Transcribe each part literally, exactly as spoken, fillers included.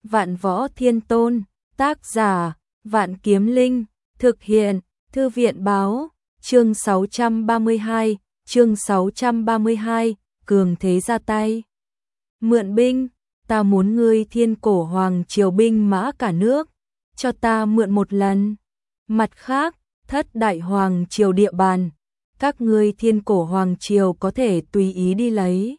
Vạn Võ Thiên Tôn, tác giả, Vạn Kiếm Linh, thực hiện, Thư viện báo, chương sáu trăm ba mươi hai, chương sáu trăm ba mươi hai, cường thế ra tay. Mượn binh, ta muốn ngươi Thiên Cổ Hoàng Triều binh mã cả nước, cho ta mượn một lần. Mặt khác, Thất Đại Hoàng Triều địa bàn, các ngươi Thiên Cổ Hoàng Triều có thể tùy ý đi lấy.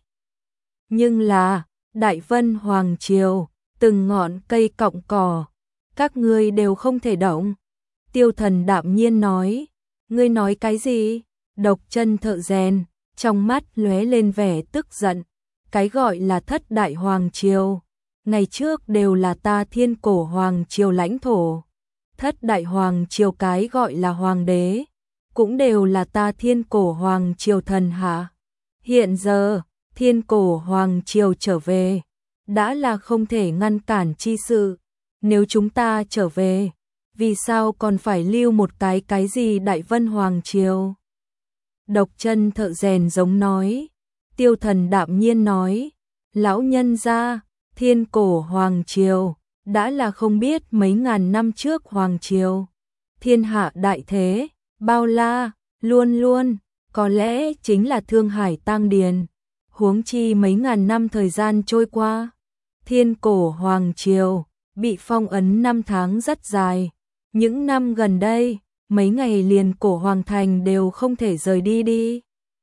Nhưng là, Đại Vân Hoàng Triều, từng ngọn cây cọng cỏ, các ngươi đều không thể động. Tiêu Thần đạm nhiên nói, ngươi nói cái gì? Độc Chân thợ rèn, trong mắt lóe lên vẻ tức giận. Cái gọi là Thất Đại Hoàng Triều, ngày trước đều là ta Thiên Cổ Hoàng Triều lãnh thổ. Thất Đại Hoàng Triều cái gọi là hoàng đế, cũng đều là ta Thiên Cổ Hoàng Triều thần hạ. Hiện giờ, Thiên Cổ Hoàng Triều trở về, đã là không thể ngăn cản chi sự. Nếu chúng ta trở về, vì sao còn phải lưu một cái cái gì Đại Vân Hoàng Triều? Độc Chân thợ rèn giống nói. Tiêu Thần đạm nhiên nói, lão nhân gia, Thiên Cổ Hoàng Triều, đã là không biết mấy ngàn năm trước Hoàng Triều. Thiên hạ đại thế, bao la, luôn luôn, có lẽ chính là Thương Hải Tang Điền. Huống chi mấy ngàn năm thời gian trôi qua, Thiên Cổ Hoàng Triều bị phong ấn năm tháng rất dài. Những năm gần đây, mấy ngày liền Cổ Hoàng Thành đều không thể rời đi đi.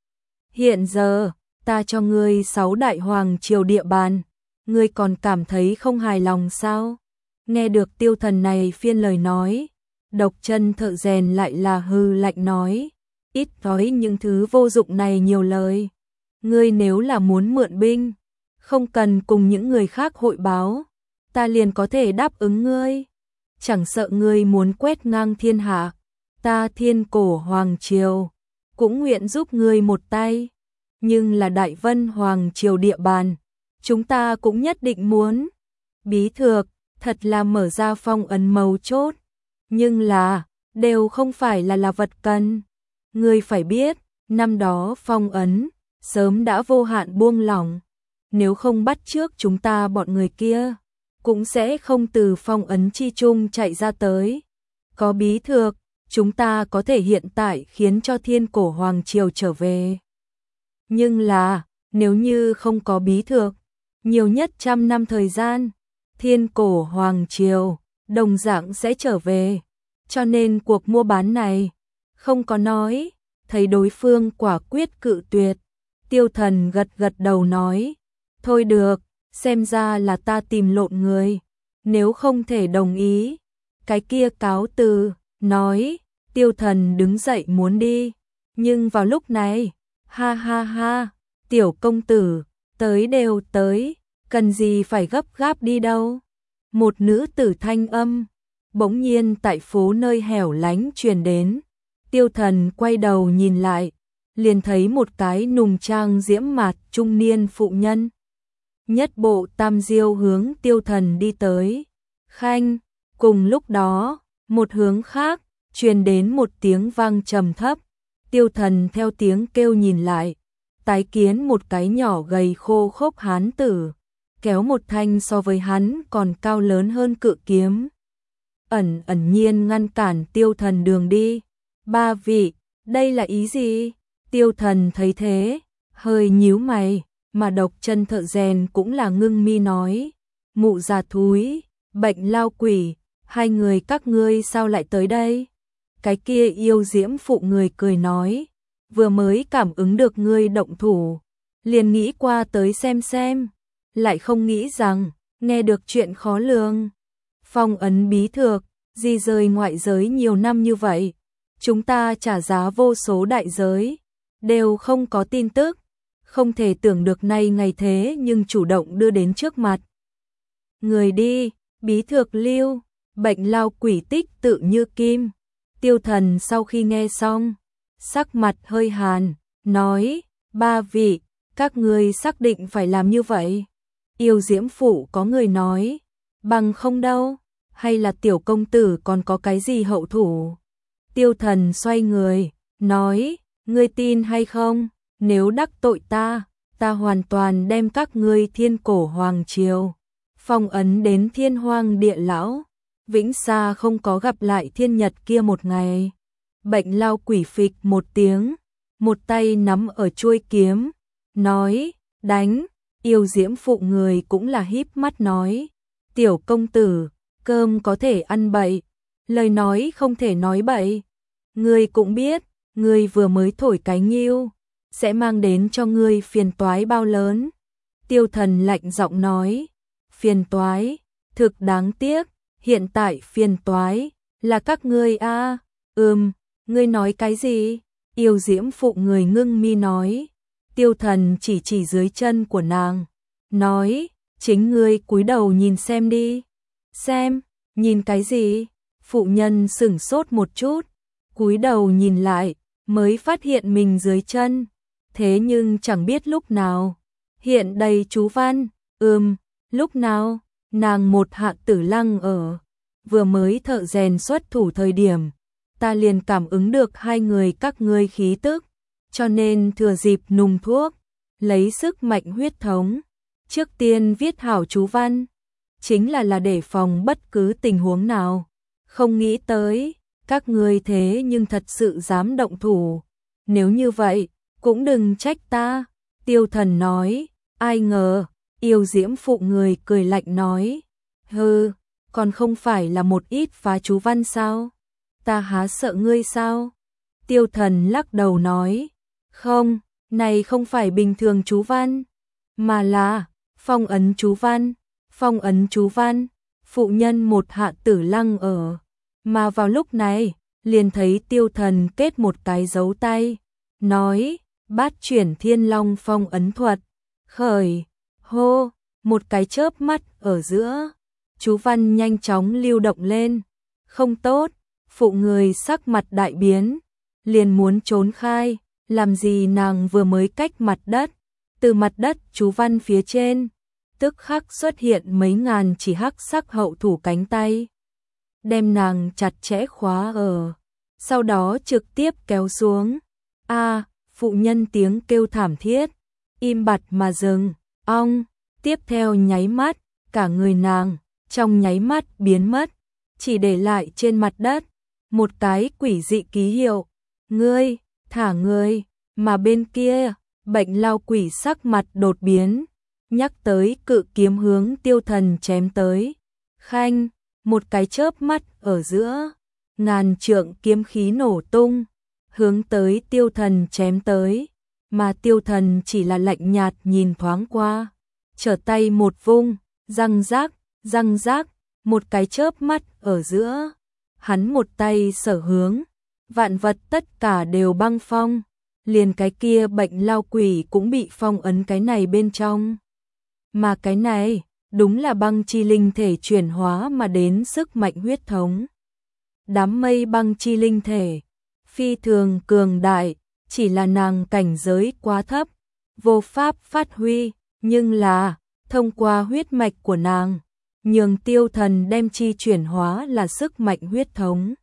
Hiện giờ, ta cho ngươi sáu đại hoàng triều địa bàn, ngươi còn cảm thấy không hài lòng sao? Nghe được Tiêu Thần này phiên lời nói, Độc Chân thợ rèn lại là hư lạnh nói, ít nói những thứ vô dụng này nhiều lời. Ngươi nếu là muốn mượn binh, không cần cùng những người khác hội báo, ta liền có thể đáp ứng ngươi. Chẳng sợ ngươi muốn quét ngang thiên hạ, ta Thiên Cổ Hoàng Triều cũng nguyện giúp ngươi một tay. Nhưng là Đại Vân Hoàng Triều địa bàn, chúng ta cũng nhất định muốn. Bí Thược, thật là mở ra phong ấn mấu chốt, nhưng là, đều không phải là là vật cần. Ngươi phải biết, năm đó phong ấn, sớm đã vô hạn buông lỏng. Nếu không bắt trước chúng ta bọn người kia, cũng sẽ không từ phong ấn chi chung chạy ra tới. Có Bí Thược, chúng ta có thể hiện tại khiến cho Thiên Cổ Hoàng Triều trở về. Nhưng là, nếu như không có Bí Thược, nhiều nhất trăm năm thời gian, Thiên Cổ Hoàng Triều đồng dạng sẽ trở về. Cho nên cuộc mua bán này, không có nói, thấy đối phương quả quyết cự tuyệt. Tiêu Thần gật gật đầu nói, thôi được, xem ra là ta tìm lộn người. Nếu không thể đồng ý, cái kia cáo từ, nói. Tiêu Thần đứng dậy muốn đi, nhưng vào lúc này, ha ha ha, tiểu công tử, tới đều tới, cần gì phải gấp gáp đi đâu. Một nữ tử thanh âm, bỗng nhiên tại phố nơi hẻo lánh truyền đến. Tiêu Thần quay đầu nhìn lại, liền thấy một cái nùng trang diễm mạt trung niên phụ nhân. Nhất bộ tam diêu hướng Tiêu Thần đi tới. Khanh, cùng lúc đó, một hướng khác, truyền đến một tiếng vang trầm thấp. Tiêu Thần theo tiếng kêu nhìn lại, tái kiến một cái nhỏ gầy khô khốc hán tử, kéo một thanh so với hắn còn cao lớn hơn cự kiếm. Ẩn ẩn nhiên ngăn cản Tiêu Thần đường đi. Ba vị, đây là ý gì? Tiêu Thần thấy thế, hơi nhíu mày, mà Độc Chân thợ rèn cũng là ngưng mi nói, mụ già thúi, bệnh lao quỷ, hai người các ngươi sao lại tới đây? Cái kia yêu diễm phụ người cười nói, vừa mới cảm ứng được ngươi động thủ, liền nghĩ qua tới xem xem, lại không nghĩ rằng, nghe được chuyện khó lường. Phong ấn Bí Thược, di rời ngoại giới nhiều năm như vậy, chúng ta trả giá vô số đại giới, đều không có tin tức, không thể tưởng được nay ngày thế nhưng chủ động đưa đến trước mặt. Người đi, Bí Thược lưu, bệnh lao quỷ tích tự như kim. Tiêu Thần sau khi nghe xong, sắc mặt hơi hàn, nói, ba vị, các ngươi xác định phải làm như vậy. Yêu diễm phụ có người nói, bằng không đâu, hay là tiểu công tử còn có cái gì hậu thủ. Tiêu Thần xoay người, nói, ngươi tin hay không, nếu đắc tội ta, ta hoàn toàn đem các ngươi Thiên Cổ Hoàng Triều phong ấn đến thiên hoang địa lão, vĩnh xa không có gặp lại thiên nhật kia một ngày. Bệnh lao quỷ phịch một tiếng, một tay nắm ở chuôi kiếm, nói, đánh. Yêu diễm phụ người cũng là híp mắt nói, tiểu công tử, cơm có thể ăn bậy, lời nói không thể nói bậy. Ngươi cũng biết, ngươi vừa mới thổi cái nghiêu, sẽ mang đến cho ngươi phiền toái bao lớn. Tiêu Thần lạnh giọng nói, phiền toái, thực đáng tiếc, hiện tại phiền toái là các ngươi a. À, ừm, ngươi nói cái gì? Yêu diễm phụ người ngưng mi nói. Tiêu Thần chỉ chỉ dưới chân của nàng, nói, chính ngươi cúi đầu nhìn xem đi. Xem, nhìn cái gì? Phụ nhân sửng sốt một chút, cúi đầu nhìn lại, mới phát hiện mình dưới chân, thế nhưng chẳng biết lúc nào hiện đầy chú văn. Ừm, lúc nào? Nàng một hạ tử lăng ở, vừa mới thợ rèn xuất thủ thời điểm, ta liền cảm ứng được hai người các ngươi khí tức, cho nên thừa dịp nung thuốc, lấy sức mạnh huyết thống, trước tiên viết hảo chú văn, chính là là để phòng bất cứ tình huống nào. Không nghĩ tới, các ngươi thế nhưng thật sự dám động thủ, nếu như vậy, cũng đừng trách ta. Tiêu Thần nói, ai ngờ, yêu diễm phụ người cười lạnh nói, hừ, còn không phải là một ít phá chú văn sao? Ta há sợ ngươi sao? Tiêu Thần lắc đầu nói, không, này không phải bình thường chú văn, mà là phong ấn chú văn. Phong ấn chú văn, phụ nhân một hạ tử lăng ở, mà vào lúc này, liền thấy Tiêu Thần kết một cái dấu tay, nói, bát chuyển thiên long phong ấn thuật, khởi, hô, một cái chớp mắt ở giữa, chú văn nhanh chóng lưu động lên, không tốt, phụ người sắc mặt đại biến, liền muốn trốn khai, làm gì nàng vừa mới cách mặt đất, từ mặt đất chú văn phía trên, tức khắc xuất hiện mấy ngàn chỉ hắc sắc hậu thủ cánh tay, đem nàng chặt chẽ khóa ở, sau đó trực tiếp kéo xuống. A, phụ nhân tiếng kêu thảm thiết, im bặt mà dừng, ong, tiếp theo nháy mắt, cả người nàng, trong nháy mắt biến mất, chỉ để lại trên mặt đất, một cái quỷ dị ký hiệu, ngươi, thả ngươi, mà bên kia, bệnh lao quỷ sắc mặt đột biến, nhắc tới cự kiếm hướng Tiêu Thần chém tới, khanh, một cái chớp mắt ở giữa, ngàn trượng kiếm khí nổ tung, hướng tới Tiêu Thần chém tới, mà Tiêu Thần chỉ là lạnh nhạt nhìn thoáng qua, trở tay một vung, răng rác, răng rác, một cái chớp mắt ở giữa, hắn một tay sở hướng, vạn vật tất cả đều băng phong, liền cái kia bệnh lao quỷ cũng bị phong ấn cái này bên trong. Mà cái này, đúng là băng chi linh thể chuyển hóa mà đến sức mạnh huyết thống. Đám mây băng chi linh thể, phi thường cường đại, chỉ là nàng cảnh giới quá thấp, vô pháp phát huy, nhưng là, thông qua huyết mạch của nàng, nhường Tiêu Thần đem chi chuyển hóa là sức mạnh huyết thống.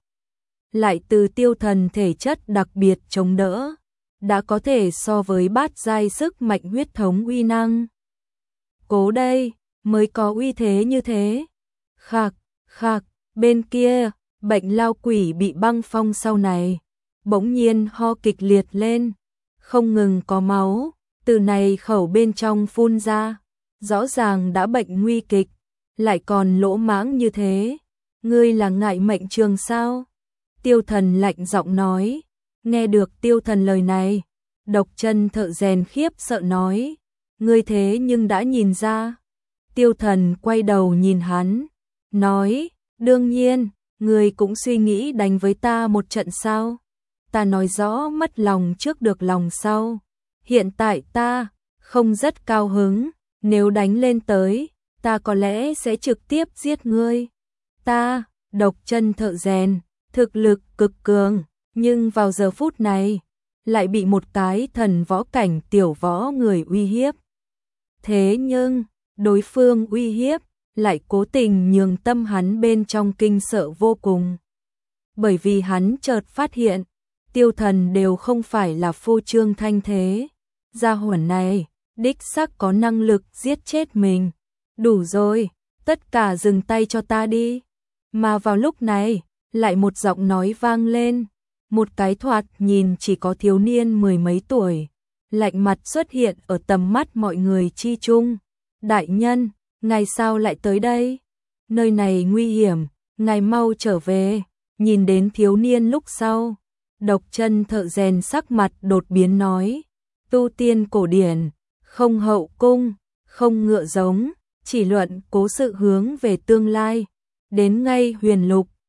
Lại từ Tiêu Thần thể chất đặc biệt chống đỡ, đã có thể so với bát giai sức mạnh huyết thống uy năng. Cố đây, mới có uy thế như thế. Khạc, khạc, bên kia, bệnh lao quỷ bị băng phong sau này, bỗng nhiên ho kịch liệt lên, không ngừng có máu, từ này khẩu bên trong phun ra, rõ ràng đã bệnh nguy kịch, lại còn lỗ mãng như thế. Ngươi là ngại mệnh trường sao? Tiêu Thần lạnh giọng nói. Nghe được Tiêu Thần lời này, Độc Chân thợ rèn khiếp sợ nói, ngươi thế nhưng đã nhìn ra. Tiêu Thần quay đầu nhìn hắn, nói, đương nhiên, ngươi cũng suy nghĩ đánh với ta một trận sao? Ta nói rõ mất lòng trước được lòng sau. Hiện tại ta không rất cao hứng, nếu đánh lên tới, ta có lẽ sẽ trực tiếp giết ngươi. Ta, Độc Chân thợ rèn, thực lực cực cường, nhưng vào giờ phút này, lại bị một cái thần võ cảnh tiểu võ người uy hiếp. Thế nhưng, đối phương uy hiếp, lại cố tình nhường tâm hắn bên trong kinh sợ vô cùng. Bởi vì hắn chợt phát hiện, Tiêu Thần đều không phải là phô trương thanh thế. Gia hỏa này, đích xác có năng lực giết chết mình. Đủ rồi, tất cả dừng tay cho ta đi. Mà vào lúc này, lại một giọng nói vang lên, một cái thoạt nhìn chỉ có thiếu niên mười mấy tuổi, lạnh mặt xuất hiện ở tầm mắt mọi người chi chung. Đại nhân, ngài sao lại tới đây? Nơi này nguy hiểm, ngài mau trở về. Nhìn đến thiếu niên lúc sau, Độc Chân thợ rèn sắc mặt đột biến nói, tu tiên cổ điển, không hậu cung, không ngựa giống, chỉ luận cố sự hướng về tương lai. Đến ngay huyền lục,